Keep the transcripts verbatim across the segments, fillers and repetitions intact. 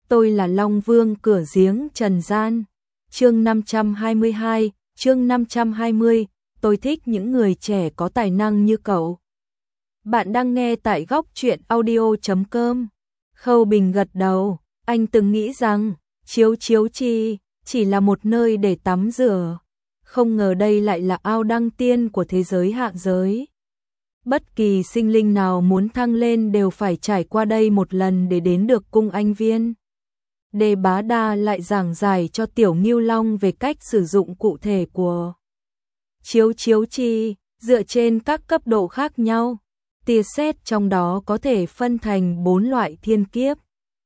tôi là Long Vương cửa giếng trần gian. Chương năm trăm hai mươi hai, chương năm trăm hai mươi, tôi thích những người trẻ có tài năng như cậu. Bạn đang nghe tại góc truyện audio chấm com. Khâu Bình gật đầu, anh từng nghĩ rằng Chiếu Chiếu Chi chỉ là một nơi để tắm rửa, không ngờ đây lại là ao đăng tiên của thế giới hạ giới. Bất kỳ sinh linh nào muốn thăng lên đều phải trải qua đây một lần để đến được cung anh viên. Đề Bá Đa lại giảng giải cho Tiểu Ngưu Long về cách sử dụng cụ thể của Chiếu Chiếu Chi, dựa trên các cấp độ khác nhau. Tia sét trong đó có thể phân thành bốn loại thiên kiếp: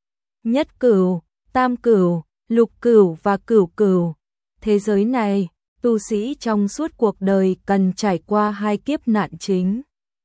nhất cửu, tam cửu, lục cửu và cửu cửu. Thế giới này, tu sĩ trong suốt cuộc đời cần trải qua hai kiếp nạn chính.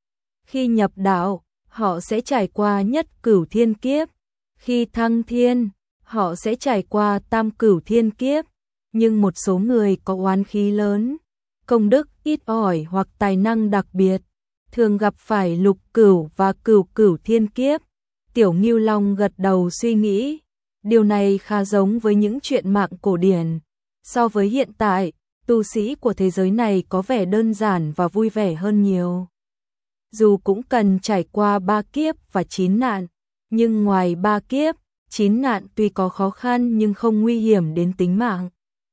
Khi nhập đạo, họ sẽ trải qua nhất cửu thiên kiếp. Khi thăng thiên, họ sẽ trải qua tam cửu thiên kiếp. Nhưng một số người có oán khí lớn, công đức ít ỏi hoặc tài năng đặc biệt, thường gặp phải lục cửu và cửu cửu thiên kiếp. Tiểu Ngưu Long gật đầu suy nghĩ, điều này khá giống với những chuyện mạng cổ điển. So với hiện tại, tu sĩ của thế giới này có vẻ đơn giản và vui vẻ hơn nhiều. Dù cũng cần trải qua ba kiếp và chín nạn, nhưng ngoài ba kiếp, chín nạn tuy có khó khăn nhưng không nguy hiểm đến tính mạng.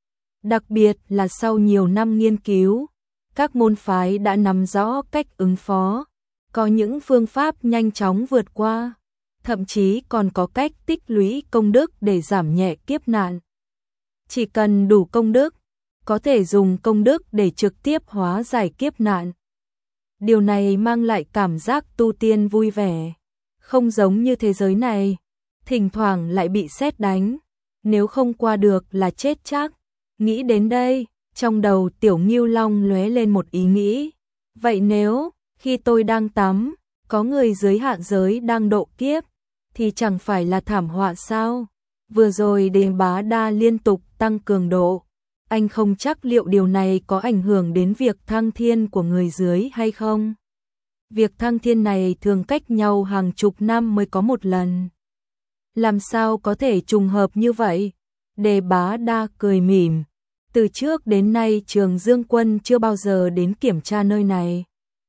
Đặc biệt là sau nhiều năm nghiên cứu, các môn phái đã nắm rõ cách ứng phó, có những phương pháp nhanh chóng vượt qua, thậm chí còn có cách tích lũy công đức để giảm nhẹ kiếp nạn. Chỉ cần đủ công đức, có thể dùng công đức để trực tiếp hóa giải kiếp nạn. Điều này mang lại cảm giác tu tiên vui vẻ, không giống như thế giới này, thỉnh thoảng lại bị sét đánh, nếu không qua được là chết chắc. Nghĩ đến đây, trong đầu Tiểu Ngưu Long lóe lên một ý nghĩ, vậy nếu khi tôi đang tắm, có người dưới hạ giới đang độ kiếp, thì chẳng phải là thảm họa sao? Vừa rồi Đề Bá Đa liên tục tăng cường độ, anh không chắc liệu điều này có ảnh hưởng đến việc thăng thiên của người dưới hay không. Việc thăng thiên này thường cách nhau hàng chục năm mới có một lần. Làm sao có thể trùng hợp như vậy? Đề Bá Đa cười mỉm. Từ trước đến nay Trường Dương Quân chưa bao giờ đến kiểm tra nơi này.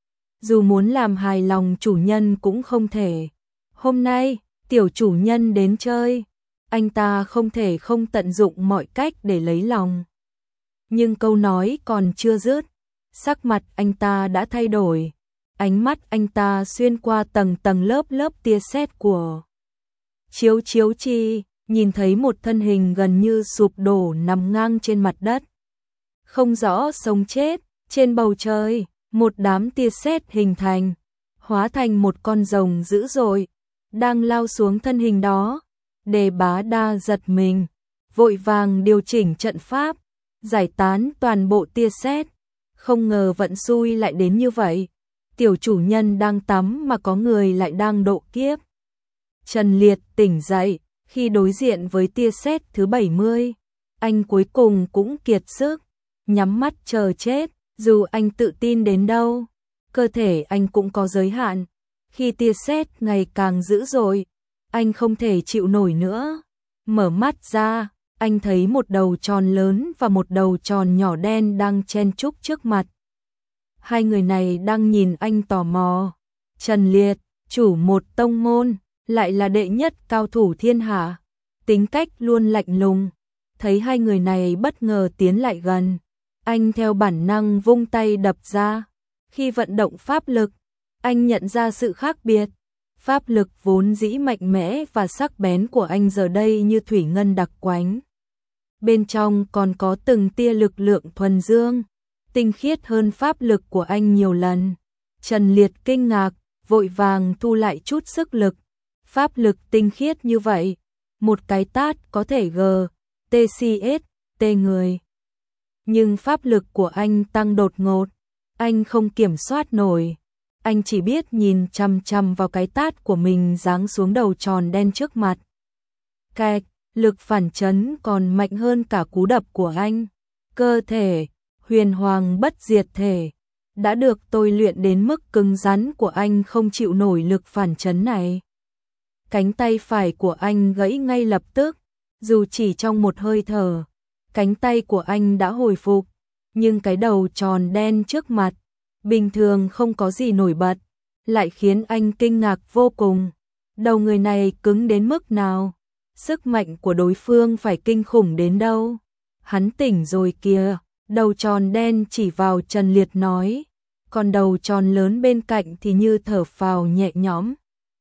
Dù muốn làm hài lòng chủ nhân cũng không thể. Hôm nay, tiểu chủ nhân đến chơi, anh ta không thể không tận dụng mọi cách để lấy lòng. Nhưng câu nói còn chưa dứt, sắc mặt anh ta đã thay đổi. Ánh mắt anh ta xuyên qua tầng tầng lớp lớp tia sét của Chiếu Chiếu Chi, nhìn thấy một thân hình gần như sụp đổ nằm ngang trên mặt đất. Không rõ sống chết, trên bầu trời, một đám tia sét hình thành, hóa thành một con rồng dữ dội, đang lao xuống thân hình đó. Đề Bá Đa giật mình, vội vàng điều chỉnh trận pháp, giải tán toàn bộ tia sét. Không ngờ vận xui lại đến như vậy. Tiểu chủ nhân đang tắm mà có người lại đang độ kiếp. Trần Liệt tỉnh dậy, khi đối diện với tia sét thứ bảy mươi, anh cuối cùng cũng kiệt sức, nhắm mắt chờ chết. Dù anh tự tin đến đâu, cơ thể anh cũng có giới hạn. Khi tia sét ngày càng dữ dội, anh không thể chịu nổi nữa. Mở mắt ra, anh thấy một đầu tròn lớn và một đầu tròn nhỏ đen đang chen chúc trước mặt. Hai người này đang nhìn anh tò mò. Trần Liệt, chủ một tông môn, lại là đệ nhất cao thủ thiên hạ, tính cách luôn lạnh lùng. Thấy hai người này bất ngờ tiến lại gần, anh theo bản năng vung tay đập ra. Khi vận động pháp lực, anh nhận ra sự khác biệt. Pháp lực vốn dĩ mạnh mẽ và sắc bén của anh giờ đây như thủy ngân đặc quánh. Bên trong còn có từng tia lực lượng thuần dương, tinh khiết hơn pháp lực của anh nhiều lần. Trần Liệt kinh ngạc, vội vàng thu lại chút sức lực. Pháp lực tinh khiết như vậy, một cái tát có thể gờ, tê xê ét, tê người. Nhưng pháp lực của anh tăng đột ngột, anh không kiểm soát nổi. Anh chỉ biết nhìn chằm chằm vào cái tát của mình giáng xuống đầu tròn đen trước mặt. Cạch, lực phản chấn còn mạnh hơn cả cú đập của anh. Cơ thể, huyền hoàng bất diệt thể, đã được tôi luyện đến mức cứng rắn của anh không chịu nổi lực phản chấn này. cánh tay phải của anh gãy ngay lập tức, dù chỉ trong một hơi thở, cánh tay của anh đã hồi phục, nhưng cái đầu tròn đen trước mặt, bình thường không có gì nổi bật, lại khiến anh kinh ngạc vô cùng. Đầu người này cứng đến mức nào? Sức mạnh của đối phương phải kinh khủng đến đâu? Hắn tỉnh rồi kìa, đầu tròn đen chỉ vào Trần Liệt nói, còn đầu tròn lớn bên cạnh thì như thở phào nhẹ nhõm.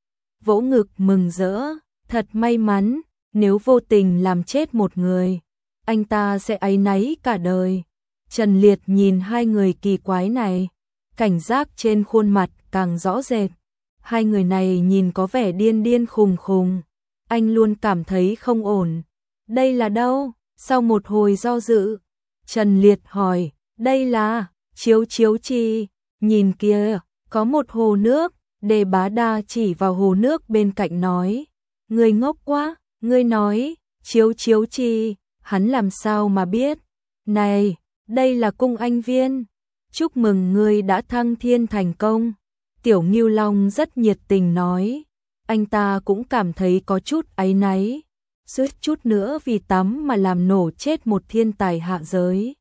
Vỗ ngực mừng rỡ, thật may mắn, nếu vô tình làm chết một người, anh ta sẽ áy náy cả đời. Trần Liệt nhìn hai người kỳ quái này, cảnh giác trên khuôn mặt càng rõ rệt. Hai người này nhìn có vẻ điên điên khùng khùng, anh luôn cảm thấy không ổn. Đây là đâu? Sau một hồi do dự, Trần Liệt hỏi, đây là Chiếu Chiếu Trì, nhìn kia, có một hồ nước. Đề Bá Đa chỉ vào hồ nước bên cạnh nói, ngươi ngốc quá, ngươi nói, Chiếu Chiếu Trì, hắn làm sao mà biết? Này, đây là cung anh viên, chúc mừng ngươi đã thăng thiên thành công. Tiểu Ngưu Long rất nhiệt tình nói, anh ta cũng cảm thấy có chút áy náy, suýt chút nữa vì tắm mà làm nổ chết một thiên tài hạ giới.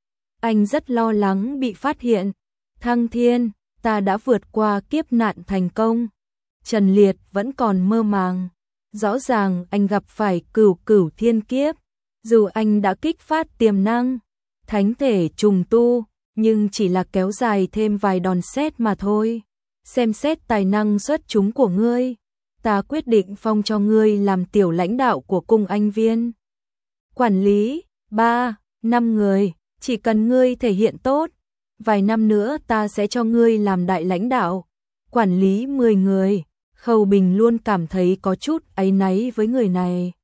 Anh rất lo lắng bị phát hiện, thăng thiên, ta đã vượt qua kiếp nạn thành công. Trần Liệt vẫn còn mơ màng, rõ ràng anh gặp phải cửu cửu thiên kiếp, dù anh đã kích phát tiềm năng, thánh thể trùng tu, nhưng chỉ là kéo dài thêm vài đòn sét mà thôi. Xem xét tài năng xuất chúng của ngươi, ta quyết định phong cho ngươi làm tiểu lãnh đạo của cung anh viên. Quản lý, ba, năm người, chỉ cần ngươi thể hiện tốt, vài năm nữa ta sẽ cho ngươi làm đại lãnh đạo, quản lý mười người. Khâu Bình luôn cảm thấy có chút áy náy với người này,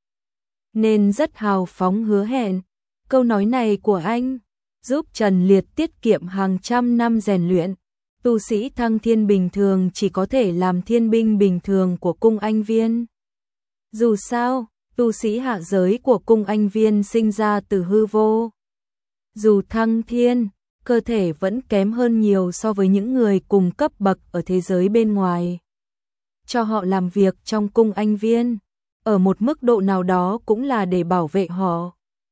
nên rất hào phóng hứa hẹn. Câu nói này của anh giúp Trần Liệt tiết kiệm hàng trăm năm rèn luyện. Tu sĩ thăng thiên bình thường chỉ có thể làm thiên binh bình thường của cung anh viên. Dù sao, tu sĩ hạ giới của cung anh viên sinh ra từ hư vô. Dù thăng thiên, cơ thể vẫn kém hơn nhiều so với những người cùng cấp bậc ở thế giới bên ngoài. Cho họ làm việc trong cung anh viên, ở một mức độ nào đó cũng là để bảo vệ họ.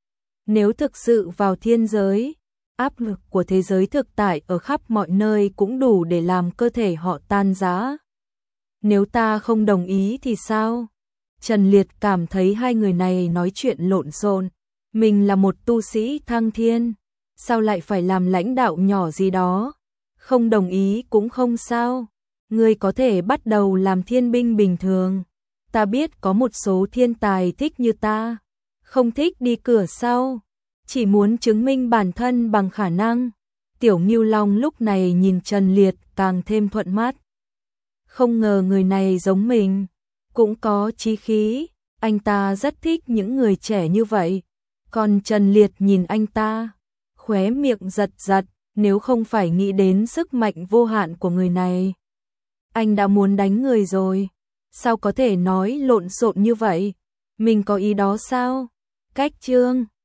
Nếu thực sự vào thiên giới, áp lực của thế giới thực tại ở khắp mọi nơi cũng đủ để làm cơ thể họ tan rã. Nếu ta không đồng ý thì sao? Trần Liệt cảm thấy hai người này nói chuyện lộn xộn. Mình là một tu sĩ thăng thiên, sao lại phải làm lãnh đạo nhỏ gì đó? Không đồng ý cũng không sao. Ngươi có thể bắt đầu làm thiên binh bình thường. Ta biết có một số thiên tài thích như ta, không thích đi cửa sau, chỉ muốn chứng minh bản thân bằng khả năng. Tiểu Ngưu Long lúc này nhìn Trần Liệt càng thêm thuận mắt. Không ngờ người này giống mình, cũng có chí khí, anh ta rất thích những người trẻ như vậy. Còn Trần Liệt nhìn anh ta, khóe miệng giật giật, nếu không phải nghĩ đến sức mạnh vô hạn của người này, anh đã muốn đánh người rồi. Sao có thể nói lộn xộn như vậy? Mình có ý đó sao? Cách chương